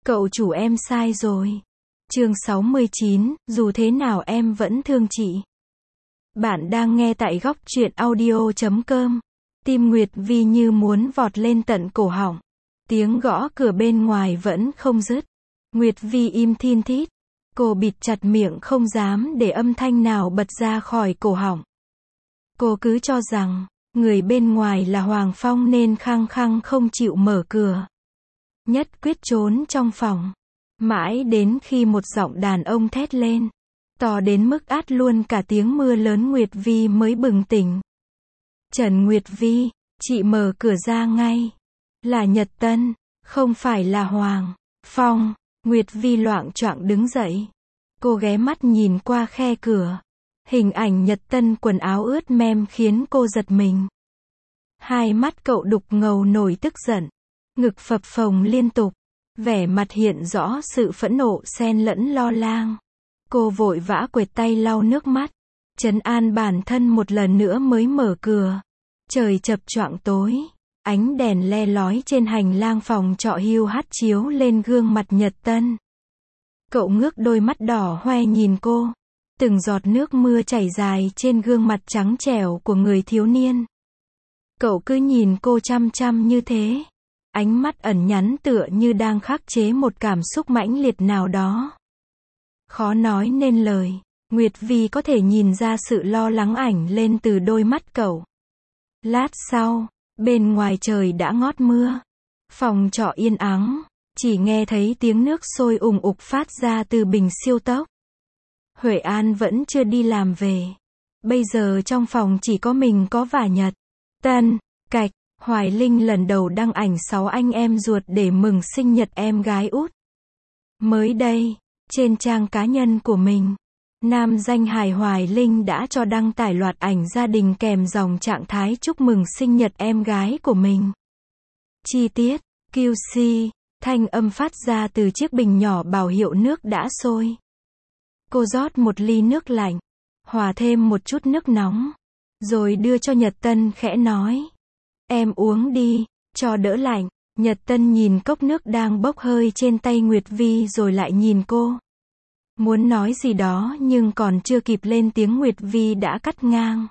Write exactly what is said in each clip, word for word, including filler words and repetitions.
Cậu chủ em sai rồi. Chương sáu mươi chín, dù thế nào em vẫn thương chị. Bạn đang nghe tại góc truyện audio chấm com. Tim Nguyệt Vi như muốn vọt lên tận cổ họng. Tiếng gõ cửa bên ngoài vẫn không dứt. Nguyệt Vi im thin thít. Cô bịt chặt miệng không dám để âm thanh nào bật ra khỏi cổ họng. Cô cứ cho rằng, người bên ngoài là Hoàng Phong nên khăng khăng không chịu mở cửa. Nhất quyết trốn trong phòng. Mãi đến khi một giọng đàn ông thét lên, to đến mức át luôn cả tiếng mưa lớn, Nguyệt Vi mới bừng tỉnh. Trần Nguyệt Vi, chị mở cửa ra ngay. Là Nhật Tân, không phải là Hoàng Phong. Nguyệt Vi loạng choạng đứng dậy. Cô ghé mắt nhìn qua khe cửa. Hình ảnh Nhật Tân quần áo ướt mem khiến cô giật mình. Hai mắt cậu đục ngầu nổi tức giận. Ngực phập phồng liên tục. Vẻ mặt hiện rõ sự phẫn nộ xen lẫn lo lắng. Cô vội vã quệt tay lau nước mắt. Trấn an bản thân một lần nữa mới mở cửa. Trời chập choạng tối. Ánh đèn le lói trên hành lang phòng trọ hiu hắt chiếu lên gương mặt Nhật Tân. Cậu ngước đôi mắt đỏ hoe nhìn cô. Từng giọt nước mưa chảy dài trên gương mặt trắng trẻo của người thiếu niên. Cậu cứ nhìn cô chăm chăm như thế. Ánh mắt ẩn nhắn tựa như đang khắc chế một cảm xúc mãnh liệt nào đó. Khó nói nên lời. Nguyệt Vi có thể nhìn ra sự lo lắng ảnh lên từ đôi mắt cậu. Lát sau, bên ngoài trời đã ngót mưa. Phòng trọ yên ắng, chỉ nghe thấy tiếng nước sôi ùng ục phát ra từ bình siêu tốc. Huệ An vẫn chưa đi làm về. Bây giờ trong phòng chỉ có mình có và Nhật Tân. Cạch, Hoài Linh lần đầu đăng ảnh sáu anh em ruột để mừng sinh nhật em gái út. Mới đây, trên trang cá nhân của mình, nam danh hài Hoài Linh đã cho đăng tải loạt ảnh gia đình kèm dòng trạng thái chúc mừng sinh nhật em gái của mình. Chi tiết, quy xê, thanh âm phát ra từ chiếc bình nhỏ bảo hiệu nước đã sôi. Cô rót một ly nước lạnh, hòa thêm một chút nước nóng, rồi đưa cho Nhật Tân khẽ nói. Em uống đi, cho đỡ lạnh. Nhật Tân nhìn cốc nước đang bốc hơi trên tay Nguyệt Vi rồi lại nhìn cô. Muốn nói gì đó nhưng còn chưa kịp lên tiếng Nguyệt Vi đã cắt ngang.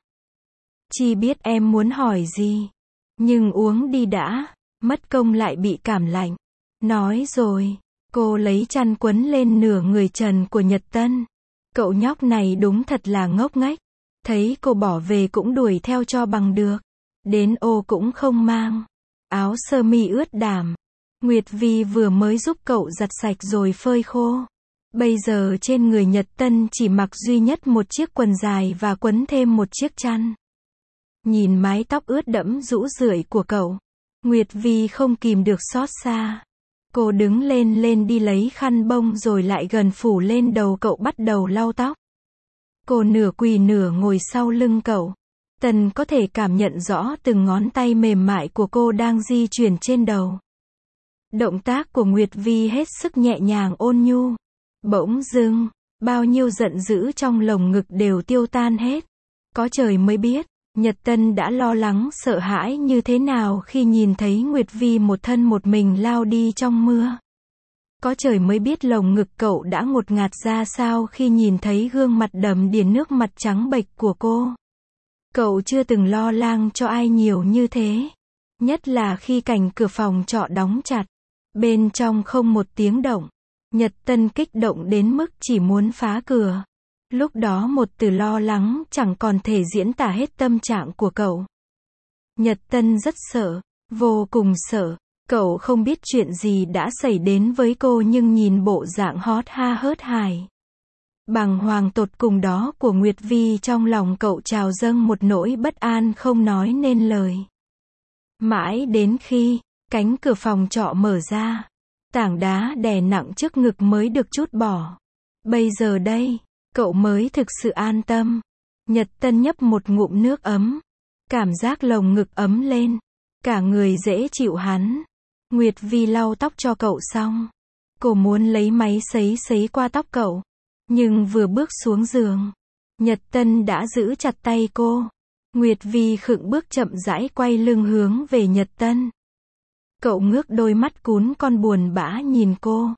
Chi biết em muốn hỏi gì. Nhưng uống đi đã, mất công lại bị cảm lạnh. Nói rồi, cô lấy chăn quấn lên nửa người trần của Nhật Tân. Cậu nhóc này đúng thật là ngốc nghếch. Thấy cô bỏ về cũng đuổi theo cho bằng được. Đến ô cũng không mang. Áo sơ mi ướt đàm. Nguyệt Vi vừa mới giúp cậu giặt sạch rồi phơi khô. Bây giờ trên người Nhật Tân chỉ mặc duy nhất một chiếc quần dài và quấn thêm một chiếc chăn. Nhìn mái tóc ướt đẫm rũ rượi của cậu, Nguyệt Vi không kìm được xót xa. Cô đứng lên lên đi lấy khăn bông rồi lại gần phủ lên đầu cậu bắt đầu lau tóc. Cô nửa quỳ nửa ngồi sau lưng cậu. Tần có thể cảm nhận rõ từng ngón tay mềm mại của cô đang di chuyển trên đầu. Động tác của Nguyệt Vi hết sức nhẹ nhàng ôn nhu. Bỗng dưng, bao nhiêu giận dữ trong lồng ngực đều tiêu tan hết. Có trời mới biết, Nhật Tân đã lo lắng sợ hãi như thế nào khi nhìn thấy Nguyệt Vi một thân một mình lao đi trong mưa. Có trời mới biết lồng ngực cậu đã ngột ngạt ra sao khi nhìn thấy gương mặt đầm đìa nước mặt trắng bệch của cô. Cậu chưa từng lo lắng cho ai nhiều như thế. Nhất là khi cánh cửa phòng trọ đóng chặt. Bên trong không một tiếng động. Nhật Tân kích động đến mức chỉ muốn phá cửa. Lúc đó một từ lo lắng chẳng còn thể diễn tả hết tâm trạng của cậu. Nhật Tân rất sợ. Vô cùng sợ. Cậu không biết chuyện gì đã xảy đến với cô nhưng nhìn bộ dạng hót ha hớt hải. Bàng hoàng tột cùng đó của Nguyệt Vi trong lòng cậu trào dâng một nỗi bất an không nói nên lời. Mãi đến khi cánh cửa phòng trọ mở ra, tảng đá đè nặng trước ngực mới được trút bỏ. Bây giờ đây, cậu mới thực sự an tâm. Nhật Tân nhấp một ngụm nước ấm. Cảm giác lồng ngực ấm lên. Cả người dễ chịu hắn. Nguyệt Vi lau tóc cho cậu xong. Cô muốn lấy máy sấy sấy qua tóc cậu. Nhưng vừa bước xuống giường, Nhật Tân đã giữ chặt tay cô. Nguyệt Vi khựng bước chậm rãi quay lưng hướng về Nhật Tân. Cậu ngước đôi mắt cún con buồn bã nhìn cô.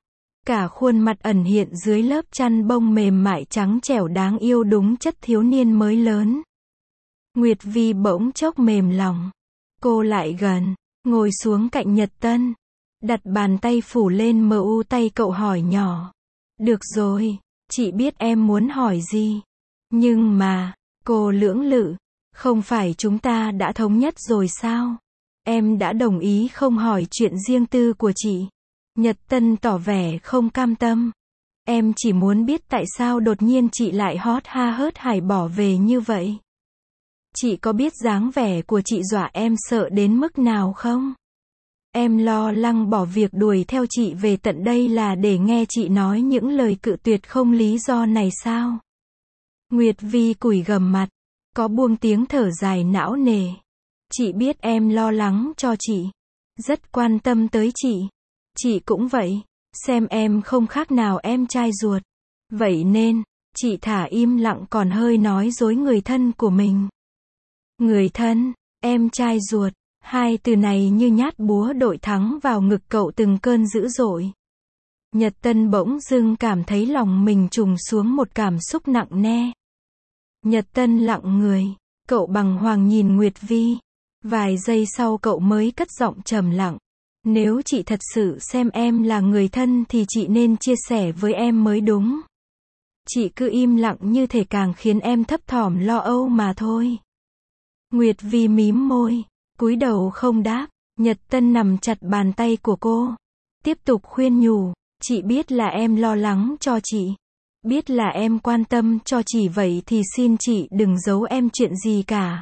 Cả khuôn mặt ẩn hiện dưới lớp chăn bông mềm mại trắng trẻo đáng yêu đúng chất thiếu niên mới lớn. Nguyệt Vi bỗng chốc mềm lòng. Cô lại gần, ngồi xuống cạnh Nhật Tân. Đặt bàn tay phủ lên mờ u tay cậu hỏi nhỏ. Được rồi, chị biết em muốn hỏi gì. Nhưng mà, cô lưỡng lự, không phải chúng ta đã thống nhất rồi sao? Em đã đồng ý không hỏi chuyện riêng tư của chị. Nhật Tân tỏ vẻ không cam tâm. Em chỉ muốn biết tại sao đột nhiên chị lại hót ha hớt hải bỏ về như vậy. Chị có biết dáng vẻ của chị dọa em sợ đến mức nào không? Em lo lắng bỏ việc đuổi theo chị về tận đây là để nghe chị nói những lời cự tuyệt không lý do này sao? Nguyệt Vi cúi gằm mặt, có buông tiếng thở dài não nề. Chị biết em lo lắng cho chị, rất quan tâm tới chị. Chị cũng vậy, xem em không khác nào em trai ruột. Vậy nên, chị thả im lặng còn hơi nói dối người thân của mình. Người thân, em trai ruột, hai từ này như nhát búa đội thắng vào ngực cậu từng cơn dữ dội. Nhật Tân bỗng dưng cảm thấy lòng mình trùng xuống một cảm xúc nặng nề. Nhật Tân lặng người, cậu bàng hoàng nhìn Nguyệt Vi. Vài giây sau cậu mới cất giọng trầm lặng. Nếu chị thật sự xem em là người thân thì chị nên chia sẻ với em mới đúng. Chị cứ im lặng như thể càng khiến em thấp thỏm lo âu mà thôi. Nguyệt Vi mím môi, cúi đầu không đáp. Nhật Tân nắm chặt bàn tay của cô, tiếp tục khuyên nhủ, chị biết là em lo lắng cho chị, biết là em quan tâm cho chị, vậy thì xin chị đừng giấu em chuyện gì cả.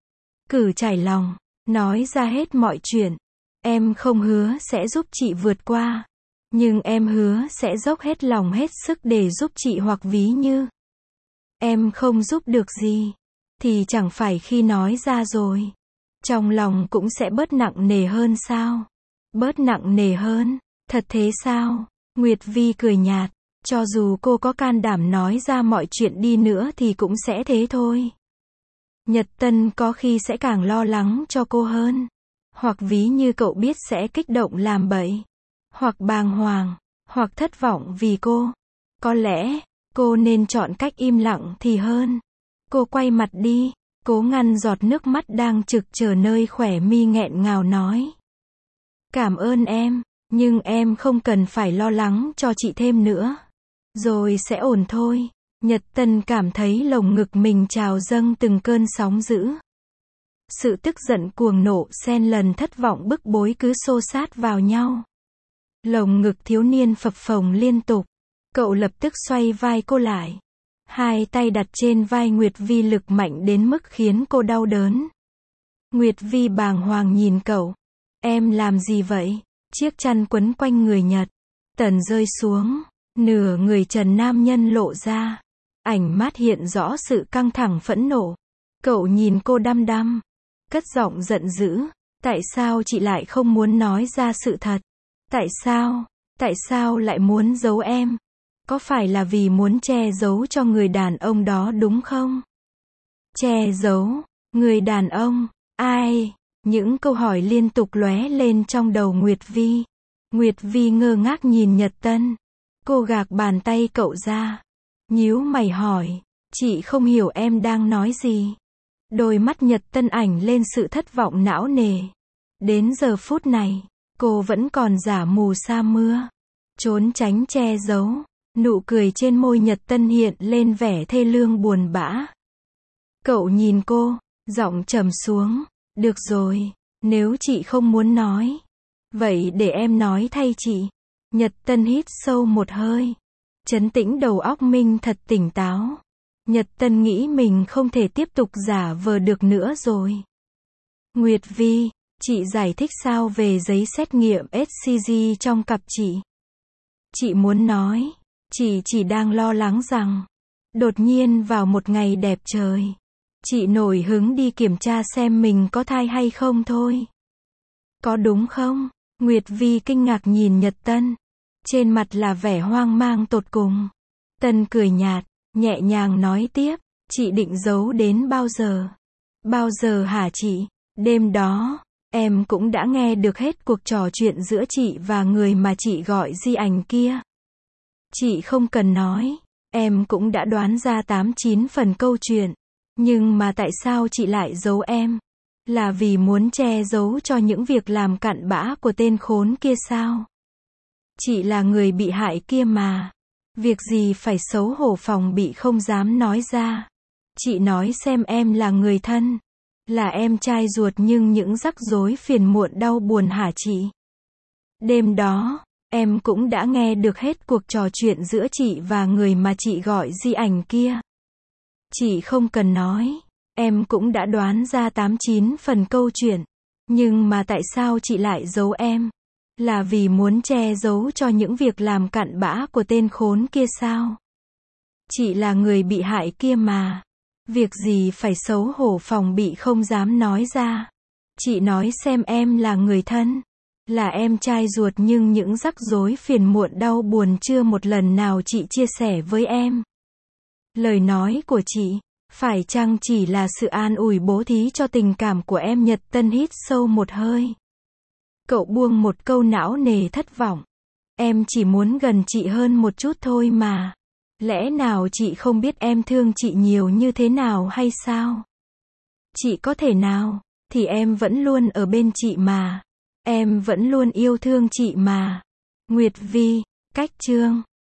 Cứ trải lòng, nói ra hết mọi chuyện. Em không hứa sẽ giúp chị vượt qua, nhưng em hứa sẽ dốc hết lòng hết sức để giúp chị, hoặc ví như em không giúp được gì, thì chẳng phải khi nói ra rồi, trong lòng cũng sẽ bớt nặng nề hơn sao? Bớt nặng nề hơn, thật thế sao? Nguyệt Vi cười nhạt, cho dù cô có can đảm nói ra mọi chuyện đi nữa thì cũng sẽ thế thôi. Nhật Tân có khi sẽ càng lo lắng cho cô hơn. Hoặc ví như cậu biết sẽ kích động làm bậy, hoặc bàng hoàng, hoặc thất vọng vì cô. Có lẽ, cô nên chọn cách im lặng thì hơn. Cô quay mặt đi, cố ngăn giọt nước mắt đang trực chờ nơi khóe mi nghẹn ngào nói. Cảm ơn em, nhưng em không cần phải lo lắng cho chị thêm nữa. Rồi sẽ ổn thôi. Nhật Tân cảm thấy lồng ngực mình trào dâng từng cơn sóng dữ. Sự tức giận cuồng nộ xen lần thất vọng bức bối cứ xô sát vào nhau. Lồng ngực thiếu niên phập phồng liên tục. Cậu lập tức xoay vai cô lại. Hai tay đặt trên vai Nguyệt Vi lực mạnh đến mức khiến cô đau đớn. Nguyệt Vi bàng hoàng nhìn cậu. Em làm gì vậy? Chiếc chăn quấn quanh người Nhật Tần rơi xuống. Nửa người trần nam nhân lộ ra. Ánh mắt hiện rõ sự căng thẳng phẫn nộ. Cậu nhìn cô đăm đăm, cất giọng giận dữ. Tại sao chị lại không muốn nói ra sự thật? Tại sao? Tại sao lại muốn giấu em? Có phải là vì muốn che giấu cho người đàn ông đó đúng không? Che giấu? Người đàn ông? Ai? Những câu hỏi liên tục lóe lên trong đầu Nguyệt Vi. Nguyệt Vi ngơ ngác nhìn Nhật Tân. Cô gạt bàn tay cậu ra. Nhíu mày hỏi. Chị không hiểu em đang nói gì. Đôi mắt Nhật Tân ảnh lên sự thất vọng não nề. Đến giờ phút này, cô vẫn còn giả mù sa mưa. Trốn tránh che giấu. Nụ cười trên môi Nhật Tân hiện lên vẻ thê lương buồn bã. Cậu nhìn cô, giọng trầm xuống. Được rồi, nếu chị không muốn nói, vậy để em nói thay chị. Nhật Tân hít sâu một hơi. Trấn tĩnh đầu óc mình thật tỉnh táo. Nhật Tân nghĩ mình không thể tiếp tục giả vờ được nữa rồi. Nguyệt Vi, chị giải thích sao về giấy xét nghiệm ét xê giê trong cặp chị? Chị muốn nói, chị chỉ đang lo lắng rằng, đột nhiên vào một ngày đẹp trời, chị nổi hứng đi kiểm tra xem mình có thai hay không thôi. Có đúng không? Nguyệt Vi kinh ngạc nhìn Nhật Tân. Trên mặt là vẻ hoang mang tột cùng. Tân cười nhạt, nhẹ nhàng nói tiếp, chị định giấu đến bao giờ? Bao giờ hả chị? Đêm đó, em cũng đã nghe được hết cuộc trò chuyện giữa chị và người mà chị gọi di ảnh kia. Chị không cần nói, em cũng đã đoán ra tám chín phần câu chuyện. Nhưng mà tại sao chị lại giấu em? Là vì muốn che giấu cho những việc làm cặn bã của tên khốn kia sao? Chị là người bị hại kia mà. Việc gì phải xấu hổ phòng bị không dám nói ra. Chị nói xem em là người thân. Là em trai ruột nhưng những rắc rối phiền muộn đau buồn hả chị? Đêm đó, em cũng đã nghe được hết cuộc trò chuyện giữa chị và người mà chị gọi di ảnh kia. Chị không cần nói, em cũng đã đoán ra tám chín phần câu chuyện. Nhưng mà tại sao chị lại giấu em? Là vì muốn che giấu cho những việc làm cặn bã của tên khốn kia sao? Chị là người bị hại kia mà. Việc gì phải xấu hổ phòng bị không dám nói ra. Chị nói xem em là người thân. Là em trai ruột nhưng những rắc rối phiền muộn đau buồn chưa một lần nào chị chia sẻ với em. Lời nói của chị, phải chăng chỉ là sự an ủi bố thí cho tình cảm của em? Nhật Tân hít sâu một hơi. Cậu buông một câu não nề thất vọng. Em chỉ muốn gần chị hơn một chút thôi mà. Lẽ nào chị không biết em thương chị nhiều như thế nào hay sao? Chị có thể nào, thì em vẫn luôn ở bên chị mà. Em vẫn luôn yêu thương chị mà. Nguyệt Vi, cách chương